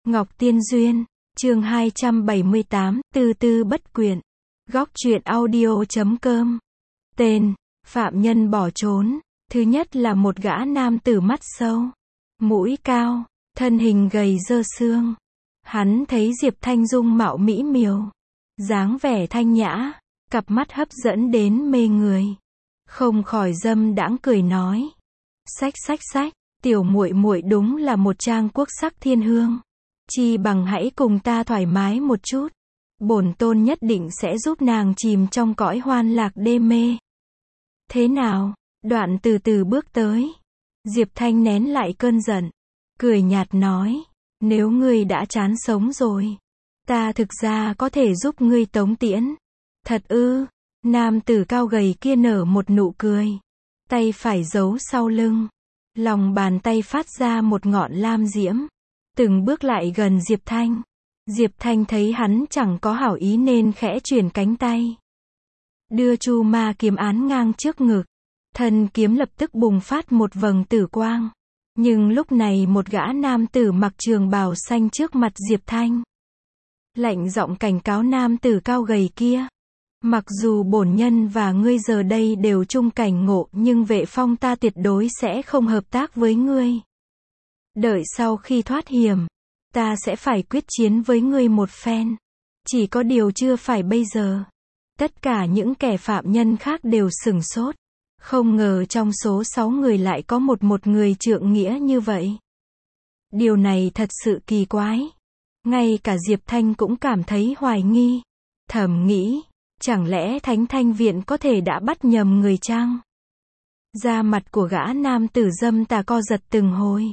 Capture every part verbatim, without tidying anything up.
Ngọc Tiên Duyên, chương hai trăm bảy mươi tám, Tư Tư Bất Quyện. Góc truyện audio chấm com. Tên, phạm nhân bỏ trốn. Thứ nhất là một gã nam tử mắt sâu, mũi cao, thân hình gầy dơ xương. Hắn thấy Diệp Thanh dung mạo mỹ miều, dáng vẻ thanh nhã, cặp mắt hấp dẫn đến mê người. Không khỏi dâm đãng cười nói: "Xách xách xách, tiểu muội muội đúng là một trang quốc sắc thiên hương. Chi bằng hãy cùng ta thoải mái một chút. Bổn tôn nhất định sẽ giúp nàng chìm trong cõi hoan lạc đê mê." "Thế nào?" Đoạn từ từ bước tới. Diệp Thanh nén lại cơn giận, cười nhạt nói: "Nếu ngươi đã chán sống rồi, ta thực ra có thể giúp ngươi tống tiễn." "Thật ư?" Nam tử cao gầy kia nở một nụ cười, tay phải giấu sau lưng, lòng bàn tay phát ra một ngọn lam diễm, từng bước lại gần Diệp Thanh. Diệp Thanh thấy hắn chẳng có hảo ý nên khẽ chuyển cánh tay, đưa chu ma kiếm án ngang trước ngực. Thân kiếm lập tức bùng phát một vầng tử quang. Nhưng lúc này một gã nam tử mặc trường bào xanh trước mặt Diệp Thanh, lạnh giọng cảnh cáo nam tử cao gầy kia: "Mặc dù bổn nhân và ngươi giờ đây đều chung cảnh ngộ, nhưng Vệ Phong ta tuyệt đối sẽ không hợp tác với ngươi. Đợi sau khi thoát hiểm, ta sẽ phải quyết chiến với ngươi một phen. Chỉ có điều chưa phải bây giờ." Tất cả những kẻ phạm nhân khác đều sửng sốt. Không ngờ trong số sáu người lại có một một người trượng nghĩa như vậy. Điều này thật sự kỳ quái. Ngay cả Diệp Thanh cũng cảm thấy hoài nghi. Thầm nghĩ, chẳng lẽ Thánh Thanh Viện có thể đã bắt nhầm người chăng? Da mặt của gã nam tử dâm tà co giật từng hồi.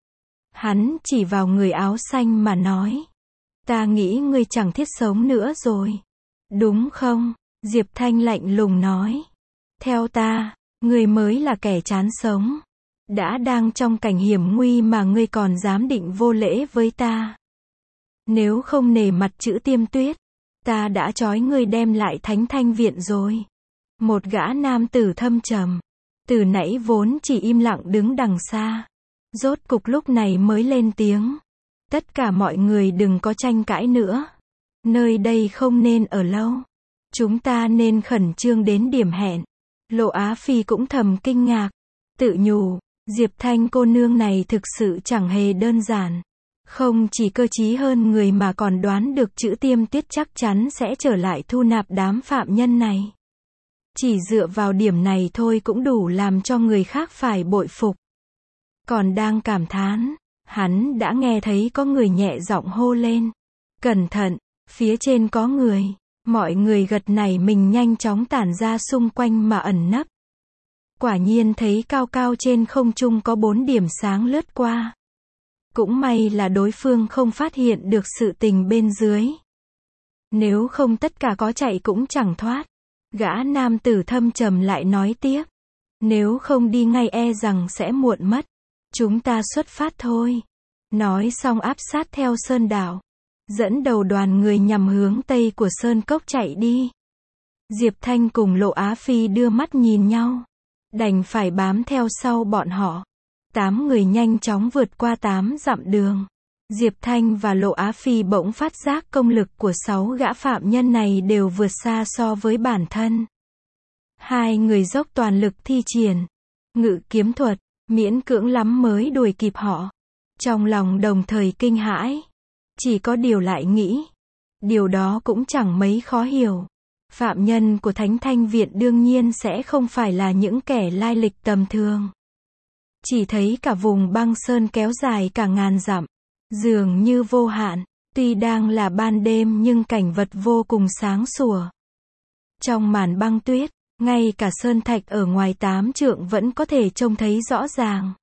Hắn chỉ vào người áo xanh mà nói: "Ta nghĩ ngươi chẳng thiết sống nữa rồi, đúng không?" Diệp Thanh lạnh lùng nói: "Theo ta, ngươi mới là kẻ chán sống. Đã đang trong cảnh hiểm nguy mà ngươi còn dám định vô lễ với ta. Nếu không nể mặt chữ Tiêm Tuyết, ta đã trói ngươi đem lại Thánh Thanh Viện rồi." Một gã nam tử thâm trầm, từ nãy vốn chỉ im lặng đứng đằng xa, rốt cục lúc này mới lên tiếng: "Tất cả mọi người đừng có tranh cãi nữa. Nơi đây không nên ở lâu. Chúng ta nên khẩn trương đến điểm hẹn." Lộ Á Phi cũng thầm kinh ngạc, tự nhủ, Diệp Thanh cô nương này thực sự chẳng hề đơn giản. Không chỉ cơ trí hơn người mà còn đoán được chữ Tiêm Tuyết chắc chắn sẽ trở lại thu nạp đám phạm nhân này. Chỉ dựa vào điểm này thôi cũng đủ làm cho người khác phải bội phục. Còn đang cảm thán, hắn đã nghe thấy có người nhẹ giọng hô lên: "Cẩn thận, phía trên có người." Mọi người gật nảy mình nhanh chóng tản ra xung quanh mà ẩn nấp. Quả nhiên thấy cao cao trên không trung có bốn điểm sáng lướt qua. Cũng may là đối phương không phát hiện được sự tình bên dưới. Nếu không tất cả có chạy cũng chẳng thoát. Gã nam tử thâm trầm lại nói tiếp: "Nếu không đi ngay e rằng sẽ muộn mất. Chúng ta xuất phát thôi." Nói xong áp sát theo sơn đảo, dẫn đầu đoàn người nhằm hướng tây của sơn cốc chạy đi. Diệp Thanh cùng Lộ Á Phi đưa mắt nhìn nhau, đành phải bám theo sau bọn họ. Tám người nhanh chóng vượt qua tám dặm đường. Diệp Thanh và Lộ Á Phi bỗng phát giác công lực của sáu gã phạm nhân này đều vượt xa so với bản thân. Hai người dốc toàn lực thi triển ngự kiếm thuật, miễn cưỡng lắm mới đuổi kịp họ. Trong lòng đồng thời kinh hãi. Chỉ có điều lại nghĩ, điều đó cũng chẳng mấy khó hiểu. Phạm nhân của Thánh Thanh Viện đương nhiên sẽ không phải là những kẻ lai lịch tầm thường. Chỉ thấy cả vùng băng sơn kéo dài cả ngàn dặm, dường như vô hạn. Tuy đang là ban đêm nhưng cảnh vật vô cùng sáng sủa. Trong màn băng tuyết, ngay cả sơn thạch ở ngoài tám trượng vẫn có thể trông thấy rõ ràng.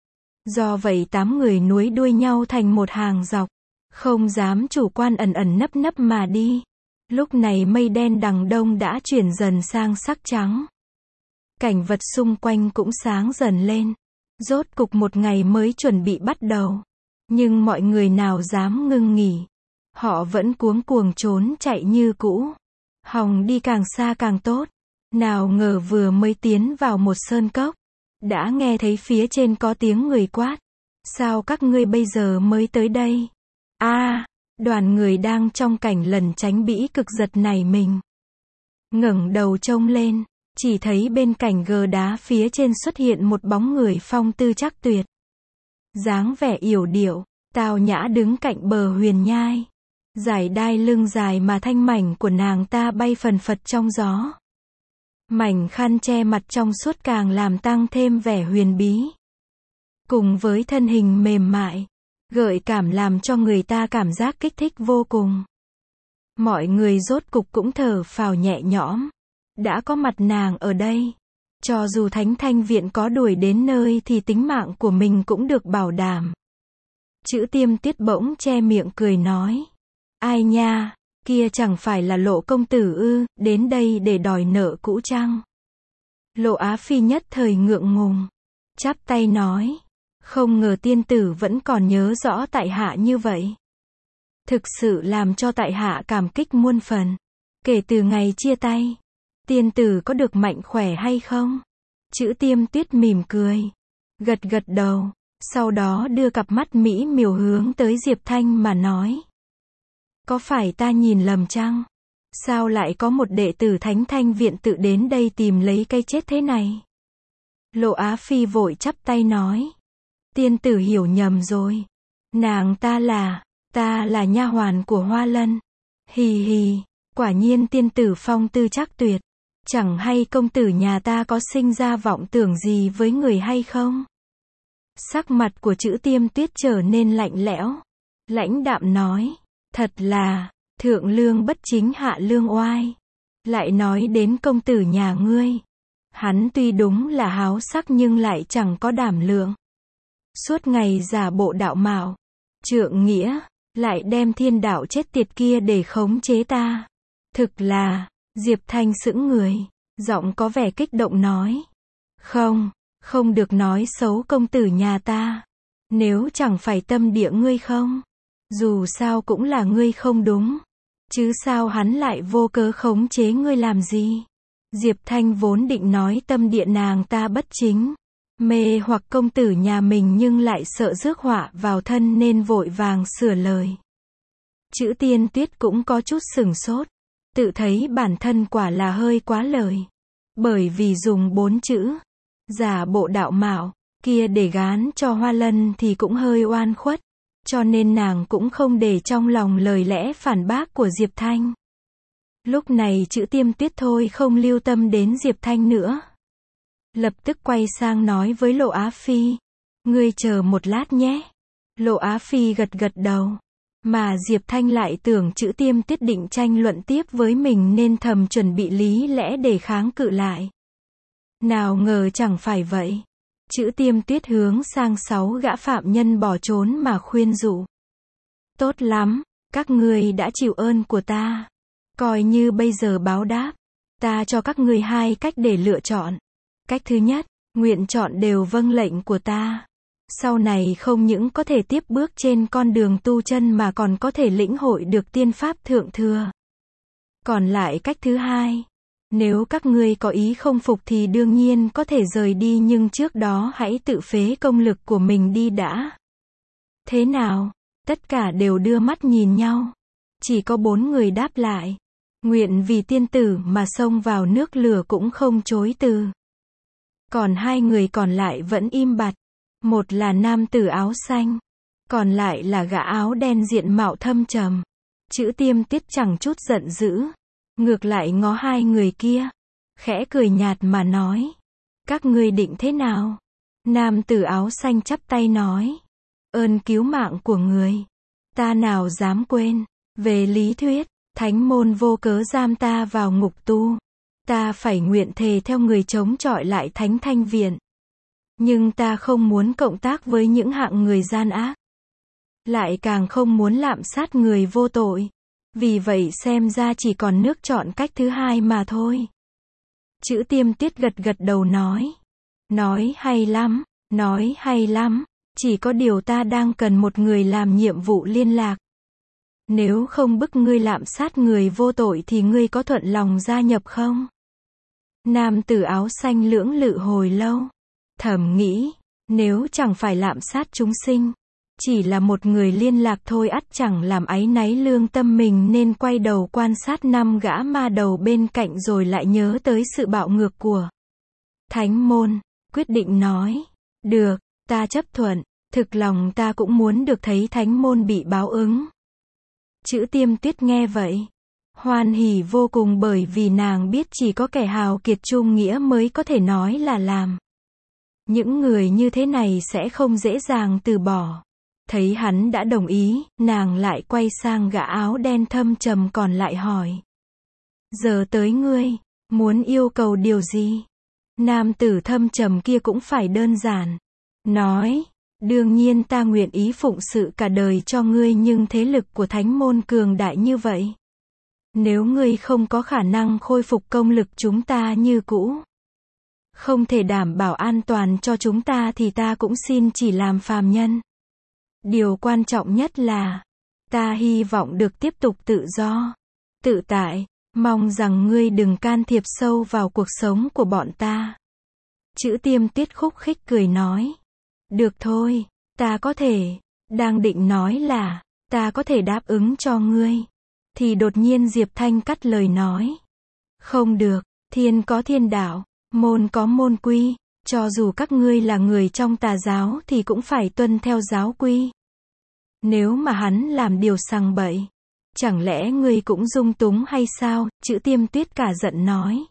Do vậy tám người nối đuôi nhau thành một hàng dọc, không dám chủ quan, ẩn ẩn nấp nấp mà đi. Lúc này mây đen đằng đông đã chuyển dần sang sắc trắng. Cảnh vật xung quanh cũng sáng dần lên. Rốt cục một ngày mới chuẩn bị bắt đầu. Nhưng mọi người nào dám ngưng nghỉ. Họ vẫn cuống cuồng trốn chạy như cũ. Hòng đi càng xa càng tốt. Nào ngờ vừa mới tiến vào một sơn cốc, đã nghe thấy phía trên có tiếng người quát: "Sao các ngươi bây giờ mới tới đây? A, đoàn người đang trong cảnh lẩn tránh bĩ cực giật nảy mình. Ngẩng đầu trông lên, chỉ thấy bên cạnh gờ đá phía trên xuất hiện một bóng người phong tư chắc tuyệt. Dáng vẻ yểu điệu, tao nhã đứng cạnh bờ huyền nhai. Dải đai lưng dài mà thanh mảnh của nàng ta bay phần phật trong gió. Mảnh khăn che mặt trong suốt càng làm tăng thêm vẻ huyền bí. Cùng với thân hình mềm mại, gợi cảm làm cho người ta cảm giác kích thích vô cùng. Mọi người rốt cục cũng thở phào nhẹ nhõm. Đã có mặt nàng ở đây. Cho dù Thánh Thanh Viện có đuổi đến nơi thì tính mạng của mình cũng được bảo đảm. Chữ Tiêm Tiết bỗng che miệng cười nói. Ai nha, kia chẳng phải là Lộ công tử ư, đến đây để đòi nợ cũ chăng? Lộ Á Phi nhất thời ngượng ngùng. Chắp tay nói. Không ngờ tiên tử vẫn còn nhớ rõ tại hạ như vậy. Thực sự làm cho tại hạ cảm kích muôn phần. Kể từ ngày chia tay, tiên tử có được mạnh khỏe hay không? Chữ Tiêm Tuyết mỉm cười, gật gật đầu, sau đó đưa cặp mắt mỹ miều hướng tới Diệp Thanh mà nói. Có phải ta nhìn lầm chăng? Sao lại có một đệ tử Thánh Thanh Viện tự đến đây tìm lấy cái chết thế này? Lộ Á Phi vội chắp tay nói. Tiên tử hiểu nhầm rồi. Nàng ta là, ta là nha hoàn của Hoa Lân. Hì hì, quả nhiên tiên tử phong tư chắc tuyệt. Chẳng hay công tử nhà ta có sinh ra vọng tưởng gì với người hay không? Sắc mặt của Chữ Tiêm Tuyết trở nên lạnh lẽo. Lãnh đạm nói. Thật là, thượng lương bất chính hạ lương oai. Lại nói đến công tử nhà ngươi. Hắn tuy đúng là háo sắc nhưng lại chẳng có đảm lượng. Suốt ngày giả bộ đạo mạo, trượng nghĩa, lại đem thiên đạo chết tiệt kia để khống chế ta. Thực là, Diệp Thanh sững người, giọng có vẻ kích động nói. Không, không được nói xấu công tử nhà ta. Nếu chẳng phải tâm địa ngươi không? Dù sao cũng là ngươi không đúng. Chứ sao hắn lại vô cớ khống chế ngươi làm gì? Diệp Thanh vốn định nói tâm địa nàng ta bất chính. Mê hoặc công tử nhà mình nhưng lại sợ rước họa vào thân nên vội vàng sửa lời. Chữ Tiên Tuyết cũng có chút sửng sốt. Tự thấy bản thân quả là hơi quá lời. Bởi vì dùng bốn chữ giả bộ đạo mạo kia để gán cho Hoa Lân thì cũng hơi oan khuất. Cho nên nàng cũng không để trong lòng lời lẽ phản bác của Diệp Thanh. Lúc này Chữ Tiêm Tuyết thôi không lưu tâm đến Diệp Thanh nữa. Lập tức quay sang nói với Lộ Á Phi. Ngươi chờ một lát nhé. Lộ Á Phi gật gật đầu. Mà Diệp Thanh lại tưởng Chữ Tiêm Tuyết định tranh luận tiếp với mình nên thầm chuẩn bị lý lẽ để kháng cự lại. Nào ngờ chẳng phải vậy. Chữ Tiêm Tuyết hướng sang sáu gã phạm nhân bỏ trốn mà khuyên dụ. Tốt lắm, các ngươi đã chịu ơn của ta. Coi như bây giờ báo đáp. Ta cho các ngươi hai cách để lựa chọn. Cách thứ nhất, nguyện chọn đều vâng lệnh của ta. Sau này không những có thể tiếp bước trên con đường tu chân mà còn có thể lĩnh hội được tiên pháp thượng thừa. Còn lại cách thứ hai, nếu các ngươi có ý không phục thì đương nhiên có thể rời đi nhưng trước đó hãy tự phế công lực của mình đi đã. Thế nào? Tất cả đều đưa mắt nhìn nhau. Chỉ có bốn người đáp lại. Nguyện vì tiên tử mà xông vào nước lửa cũng không chối từ. Còn hai người còn lại vẫn im bặt. Một là nam tử áo xanh. Còn lại là gã áo đen diện mạo thâm trầm. Chữ Tiêm Tuyết chẳng chút giận dữ. Ngược lại ngó hai người kia. Khẽ cười nhạt mà nói. Các ngươi định thế nào? Nam tử áo xanh chắp tay nói. Ơn cứu mạng của người. Ta nào dám quên. Về lý thuyết, thánh môn vô cớ giam ta vào ngục tu. Ta phải nguyện thề theo người chống chọi lại Thánh Thanh Viện. Nhưng ta không muốn cộng tác với những hạng người gian ác. Lại càng không muốn lạm sát người vô tội. Vì vậy xem ra chỉ còn nước chọn cách thứ hai mà thôi. Chữ Tiêm Tuyết gật gật đầu nói. Nói hay lắm, nói hay lắm. Chỉ có điều ta đang cần một người làm nhiệm vụ liên lạc. Nếu không bức ngươi lạm sát người vô tội thì ngươi có thuận lòng gia nhập không? Nam tử áo xanh lưỡng lự hồi lâu. Thầm nghĩ, nếu chẳng phải lạm sát chúng sinh, Chỉ là một người liên lạc thôi ắt chẳng làm áy náy lương tâm mình nên quay đầu quan sát năm gã ma đầu bên cạnh rồi lại nhớ tới sự bạo ngược của thánh môn, quyết định nói, được, ta chấp thuận, thực lòng ta cũng muốn được thấy thánh môn bị báo ứng. Chữ Tiêm Tuyết nghe vậy, hoan hỉ vô cùng bởi vì nàng biết chỉ có kẻ hào kiệt trung nghĩa mới có thể nói là làm. Những người như thế này sẽ không dễ dàng từ bỏ. Thấy hắn đã đồng ý, nàng lại quay sang gã áo đen thâm trầm còn lại hỏi. Giờ tới ngươi, muốn yêu cầu điều gì? Nam tử thâm trầm kia cũng phải đơn giản. Nói, đương nhiên ta nguyện ý phụng sự cả đời cho ngươi nhưng thế lực của thánh môn cường đại như vậy. Nếu ngươi không có khả năng khôi phục công lực chúng ta như cũ, không thể đảm bảo an toàn cho chúng ta thì ta cũng xin chỉ làm phàm nhân. Điều quan trọng nhất là, ta hy vọng được tiếp tục tự do, tự tại, mong rằng ngươi đừng can thiệp sâu vào cuộc sống của bọn ta. Chữ Tiêm Tuyết khúc khích cười nói. Được thôi, ta có thể, đang định nói là, ta có thể đáp ứng cho ngươi. Thì đột nhiên Diệp Thanh cắt lời nói. Không được, thiên có thiên đạo, môn có môn quy, cho dù các ngươi là người trong tà giáo thì cũng phải tuân theo giáo quy. Nếu mà hắn làm điều sằng bậy, chẳng lẽ ngươi cũng dung túng hay sao? Chữ Tiêm Tuyết cả giận nói.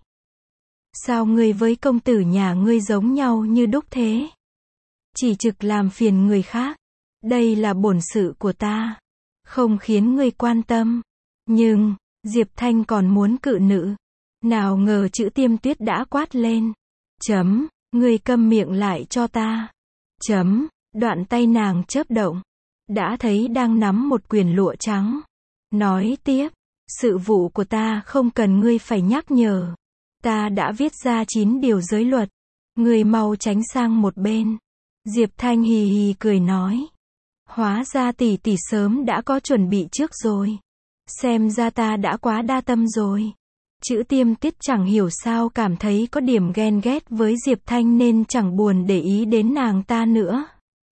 Sao ngươi với công tử nhà ngươi giống nhau như đúc thế? Chỉ trực làm phiền người khác. Đây là bổn sự của ta. Không khiến ngươi quan tâm. Nhưng, Diệp Thanh còn muốn cự nữ. Nào ngờ chữ Tiêm Tuyết đã quát lên. Chấm, ngươi câm miệng lại cho ta. Chấm, đoạn tay nàng chớp động. Đã thấy đang nắm một quyển lụa trắng. Nói tiếp, sự vụ của ta không cần ngươi phải nhắc nhở. Ta đã viết ra chín điều giới luật. Ngươi mau tránh sang một bên. Diệp Thanh hì hì cười nói. Hóa ra tỷ tỷ sớm đã có chuẩn bị trước rồi. Xem ra ta đã quá đa tâm rồi. Chữ Tiêm Tuyết chẳng hiểu sao cảm thấy có điểm ghen ghét với Diệp Thanh nên chẳng buồn để ý đến nàng ta nữa.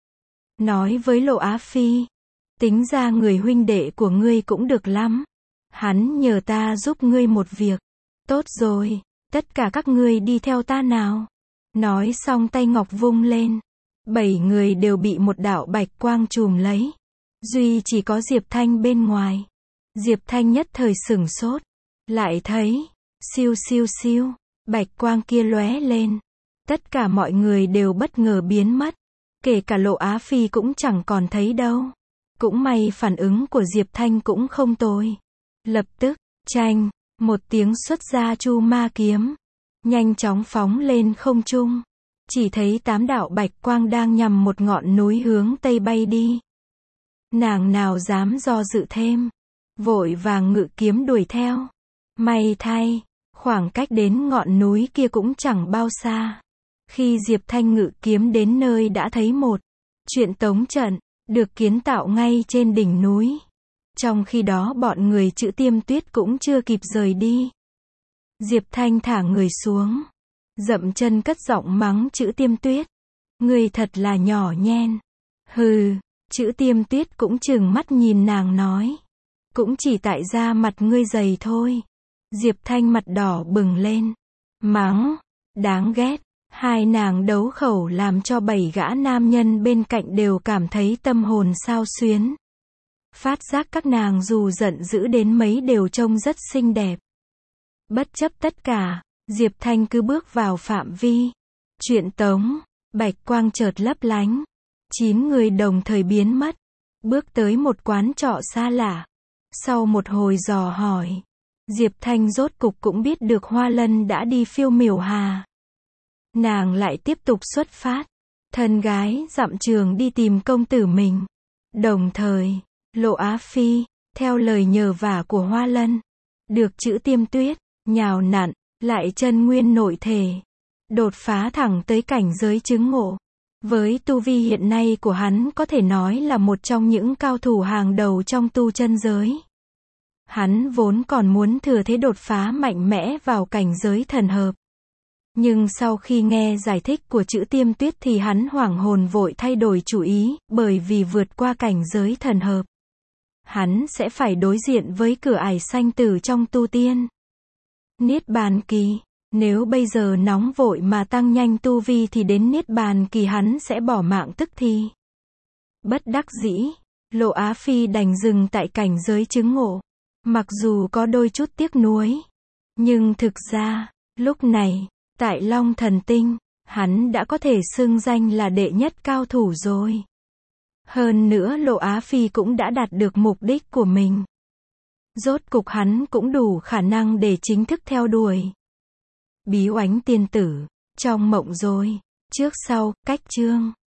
Nói với Lộ Á Phi. Tính ra người huynh đệ của ngươi cũng được lắm. Hắn nhờ ta giúp ngươi một việc. Tốt rồi, tất cả các ngươi đi theo ta nào. Nói xong tay ngọc vung lên. Bảy người đều bị một đạo bạch quang trùm lấy. Duy chỉ có Diệp Thanh bên ngoài. Diệp Thanh nhất thời sửng sốt. Lại thấy, siêu siêu siêu, bạch quang kia lóe lên. Tất cả mọi người đều bất ngờ biến mất. Kể cả Lộ Á Phi cũng chẳng còn thấy đâu. Cũng may phản ứng của Diệp Thanh cũng không tồi. Lập tức, chanh, một tiếng xuất ra chu ma kiếm. Nhanh chóng phóng lên không trung. Chỉ thấy tám đạo bạch quang đang nhằm một ngọn núi hướng tây bay đi. Nàng nào dám do dự thêm. Vội vàng ngự kiếm đuổi theo. May thay, khoảng cách đến ngọn núi kia cũng chẳng bao xa. Khi Diệp Thanh ngự kiếm đến nơi đã thấy một chuyện tống trận, được kiến tạo ngay trên đỉnh núi. Trong khi đó bọn người chữ Tiêm Tuyết cũng chưa kịp rời đi. Diệp Thanh thả người xuống. Dậm chân cất giọng mắng chữ Tiêm Tuyết. Ngươi thật là nhỏ nhen. Hừ, chữ Tiêm Tuyết cũng trừng mắt nhìn nàng nói. Cũng chỉ tại da mặt ngươi dày thôi. Diệp Thanh mặt đỏ bừng lên. Mắng, đáng ghét. Hai nàng đấu khẩu làm cho bảy gã nam nhân bên cạnh đều cảm thấy tâm hồn xao xuyến. Phát giác các nàng dù giận dữ đến mấy đều trông rất xinh đẹp. Bất chấp tất cả, Diệp Thanh cứ bước vào phạm vi. Chuyện tống, bạch quang chợt lấp lánh. Chín người đồng thời biến mất. Bước tới một quán trọ xa lạ. Sau một hồi dò hỏi, Diệp Thanh rốt cục cũng biết được Hoa Lân đã đi phiêu miểu hà. Nàng lại tiếp tục xuất phát. Thân gái dặm trường đi tìm công tử mình. Đồng thời, Lộ Á Phi, theo lời nhờ vả của Hoa Lân, được chữ Tiêm Tuyết, nhào nặn, lại chân nguyên nội thể. Đột phá thẳng tới cảnh giới chứng ngộ. Với tu vi hiện nay của hắn có thể nói là một trong những cao thủ hàng đầu trong tu chân giới. Hắn vốn còn muốn thừa thế đột phá mạnh mẽ vào cảnh giới thần hợp. Nhưng sau khi nghe giải thích của chữ Tiêm Tuyết thì hắn hoảng hồn vội thay đổi chủ ý, bởi vì vượt qua cảnh giới thần hợp, hắn sẽ phải đối diện với cửa ải sanh tử trong tu tiên. Niết bàn kỳ. Nếu bây giờ nóng vội mà tăng nhanh tu vi thì đến Niết bàn kỳ hắn sẽ bỏ mạng tức thì. Bất đắc dĩ, Lộ Á Phi đành dừng tại cảnh giới chứng ngộ. Mặc dù có đôi chút tiếc nuối, nhưng thực ra, lúc này, tại Long Thần Tinh, hắn đã có thể xưng danh là đệ nhất cao thủ rồi. Hơn nữa Lộ Á Phi cũng đã đạt được mục đích của mình. Rốt cục hắn cũng đủ khả năng để chính thức theo đuổi Bí Oánh tiên tử, trong mộng rồi. Trước sau, cách chương.